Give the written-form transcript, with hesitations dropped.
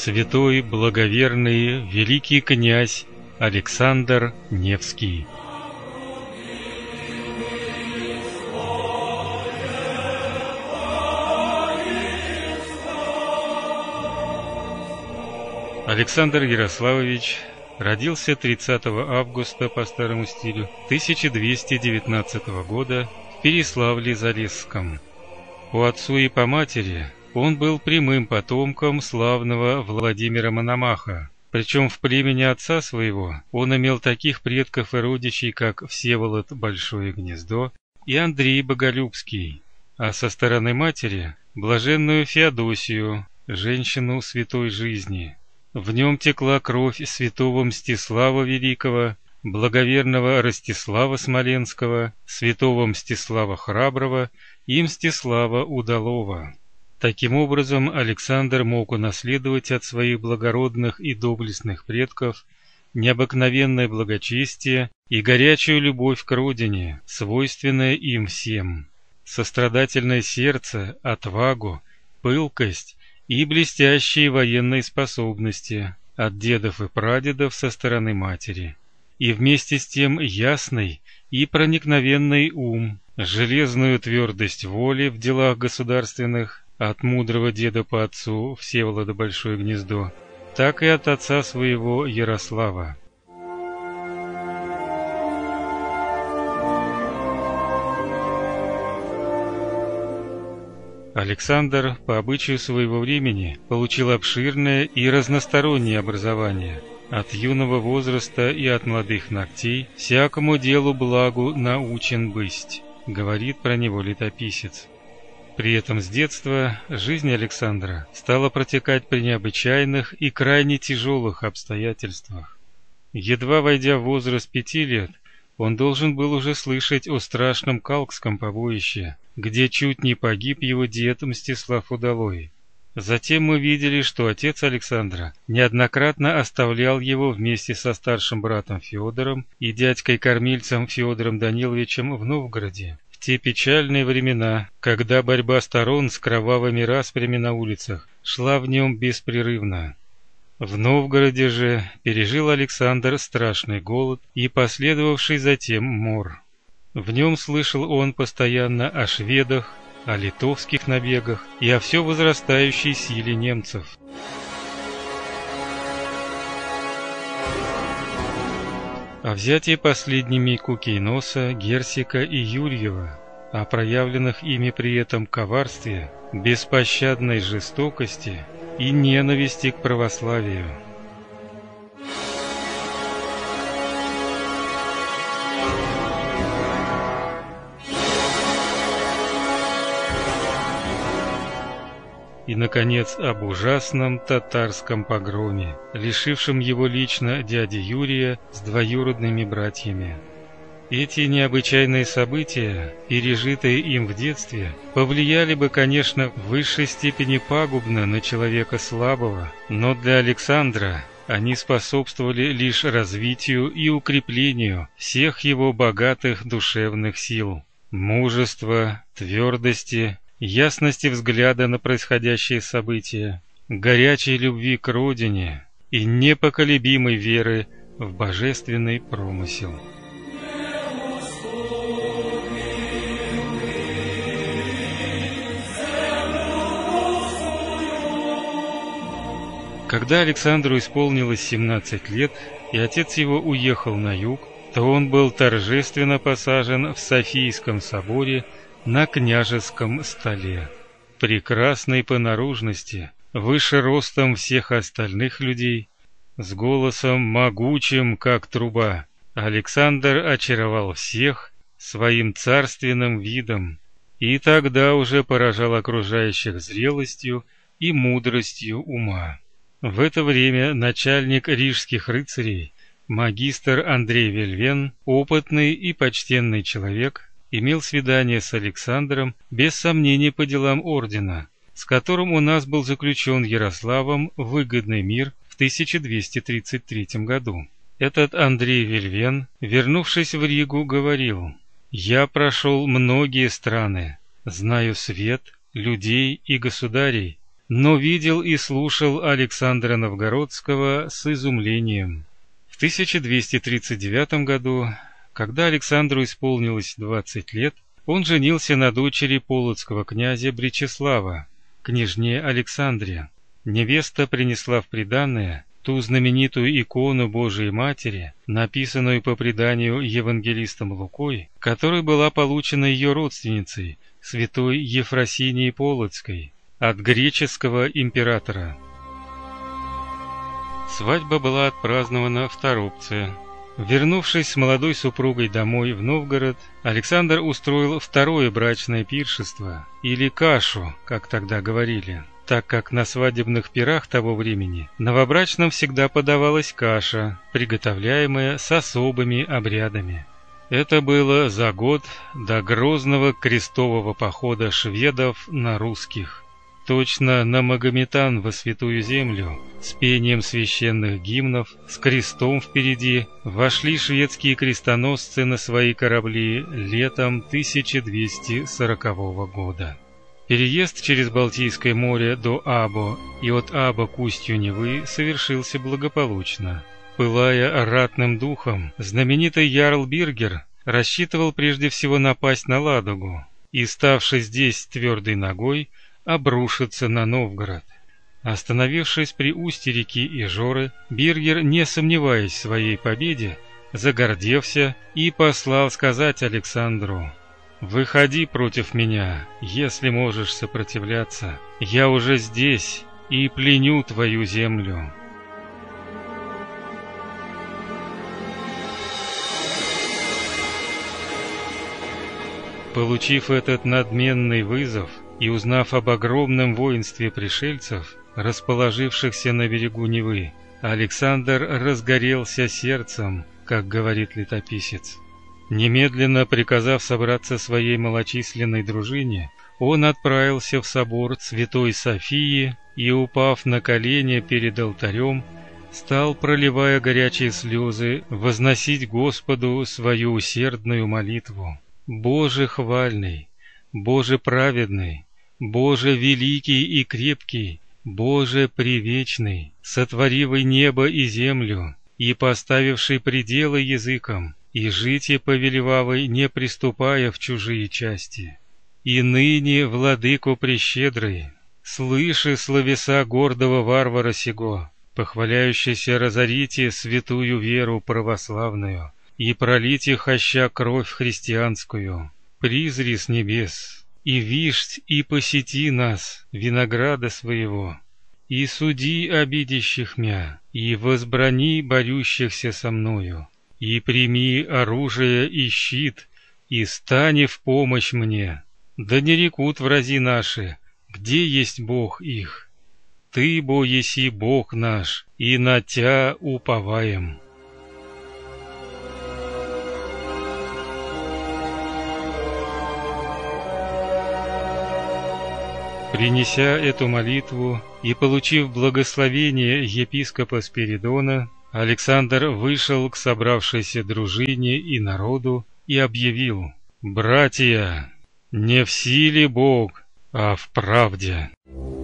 святой, благоверный, великий князь Александр Невский. Александр Ярославович родился 30 августа по старому стилю 1219 года в Переславле-Залесском. По отцу и по матери он был прямым потомком славного Владимира Мономаха, причем в племени отца своего он имел таких предков и родичей, как Всеволод Большое Гнездо и Андрей Боголюбский, а со стороны матери блаженную Феодосию, женщину святой жизни. В нем текла кровь святого Мстислава Великого, благоверного Ростислава Смоленского, святого Мстислава Храброго и Мстислава Удалого. Таким образом, Александр мог унаследовать от своих благородных и доблестных предков необыкновенное благочестие и горячую любовь к родине, свойственное им всем, сострадательное сердце, отвагу, пылкость и блестящие военные способности от дедов и прадедов со стороны матери, и вместе с тем ясный и проникновенный ум, железную твердость воли в делах государственных от мудрого деда по отцу Всеволода Большое Гнездо, так и от отца своего Ярослава. Александр, по обычаю своего времени, получил обширное и разностороннее образование, от юного возраста и от молодых ногтей всякому делу благу научен бысть, говорит про него летописец. При этом с детства жизнь Александра стала протекать при необычайных и крайне тяжелых обстоятельствах. Едва войдя в возраст 5 лет, он должен был уже слышать о страшном Калкском побоище, где чуть не погиб его дед Мстислав Удалой. Затем мы видели, что отец Александра неоднократно оставлял его вместе со старшим братом Федором и дядькой-кормильцем Федором Даниловичем в Новгороде. В те печальные времена, когда борьба сторон с кровавыми распрями на улицах шла в нем беспрерывно. В Новгороде же пережил Александр страшный голод и последовавший затем мор. В нем слышал он постоянно о шведах, о литовских набегах и о все возрастающей силе немцев. О взятии последними Кукейноса, Герсика и Юрьева, о проявленных ими при этом коварстве, беспощадной жестокости и ненависти к православию. И, наконец, об ужасном татарском погроме, лишившем его лично дяди Юрия с двоюродными братьями. Эти необычайные события, пережитые им в детстве, повлияли бы, конечно, в высшей степени пагубно на человека слабого, но для Александра они способствовали лишь развитию и укреплению всех его богатых душевных сил, мужества, твердости, ясности взгляда на происходящие события, горячей любви к родине и непоколебимой веры в божественный промысел. Когда Александру исполнилось 17 лет, и отец его уехал на юг, то он был торжественно посажен в Софийском соборе на княжеском столе. Прекрасный по наружности, выше ростом всех остальных людей, с голосом могучим, как труба, Александр очаровал всех своим царственным видом и тогда уже поражал окружающих зрелостью и мудростью ума. В это время начальник рижских рыцарей, магистр Андрей Вельвен, опытный и почтенный человек, имел свидание с Александром без сомнения по делам ордена, с которым у нас был заключен Ярославом выгодный мир в 1233 году. Этот Андрей Вельвен, вернувшись в Ригу, говорил: «Я прошел многие страны, знаю свет, людей и государей, но видел и слушал Александра Новгородского с изумлением. В 1239 году, когда Александру исполнилось 20 лет, он женился на дочери полоцкого князя Бречеслава, княжне Александре. Невеста принесла в приданое ту знаменитую икону Божией Матери, написанную по преданию евангелистом Лукой, которая была получена ее родственницей, святой Ефросинией Полоцкой, от греческого императора. Свадьба была отпразднована в Торопце. Вернувшись с молодой супругой домой в Новгород, Александр устроил второе брачное пиршество, или кашу, как тогда говорили, так как на свадебных пирах того времени новобрачным всегда подавалась каша, приготовляемая с особыми обрядами. Это было за год до грозного крестового похода шведов на русских. Точно на Магометан во Святую Землю с пением священных гимнов, с крестом впереди, вошли шведские крестоносцы на свои корабли летом 1240 года. Переезд через Балтийское море до Або и от Або к устью Невы совершился благополучно. Пылая ратным духом, знаменитый ярл Биргер рассчитывал прежде всего напасть на Ладогу и, ставший здесь твердой ногой, обрушиться на Новгород. Остановившись при устье реки Ижоры, Биргер, не сомневаясь в своей победе, загордевся и послал сказать Александру: «Выходи против меня, если можешь сопротивляться. Я уже здесь и пленю твою землю». Получив этот надменный вызов и узнав об огромном воинстве пришельцев, расположившихся на берегу Невы, Александр разгорелся сердцем, как говорит летописец. Немедленно приказав собраться своей малочисленной дружине, он отправился в собор Святой Софии и, упав на колени перед алтарем, стал, проливая горячие слезы, возносить Господу свою усердную молитву. «Боже хвальный, Боже праведный, Боже великий и крепкий, Боже привечный, сотворивый небо и землю, и поставивший пределы языкам, и житие повелевавый, не приступая в чужие части. И ныне, владыко прещедрый, слыши словеса гордого варвара сего, похваляющийся разорите святую веру православную и пролите хоща кровь христианскую. Призри с небес, и вишь, и посети нас, винограда своего, и суди обидящих мя, и возбрани борющихся со мною, и прими оружие и щит, и стани в помощь мне. Да не рекут врази наши, где есть Бог их. Ты, бо еси Бог наш, и на Тя уповаем». Принеся эту молитву и получив благословение епископа Спиридона, Александр вышел к собравшейся дружине и народу и объявил: «Братья, не в силе Бог, а в правде».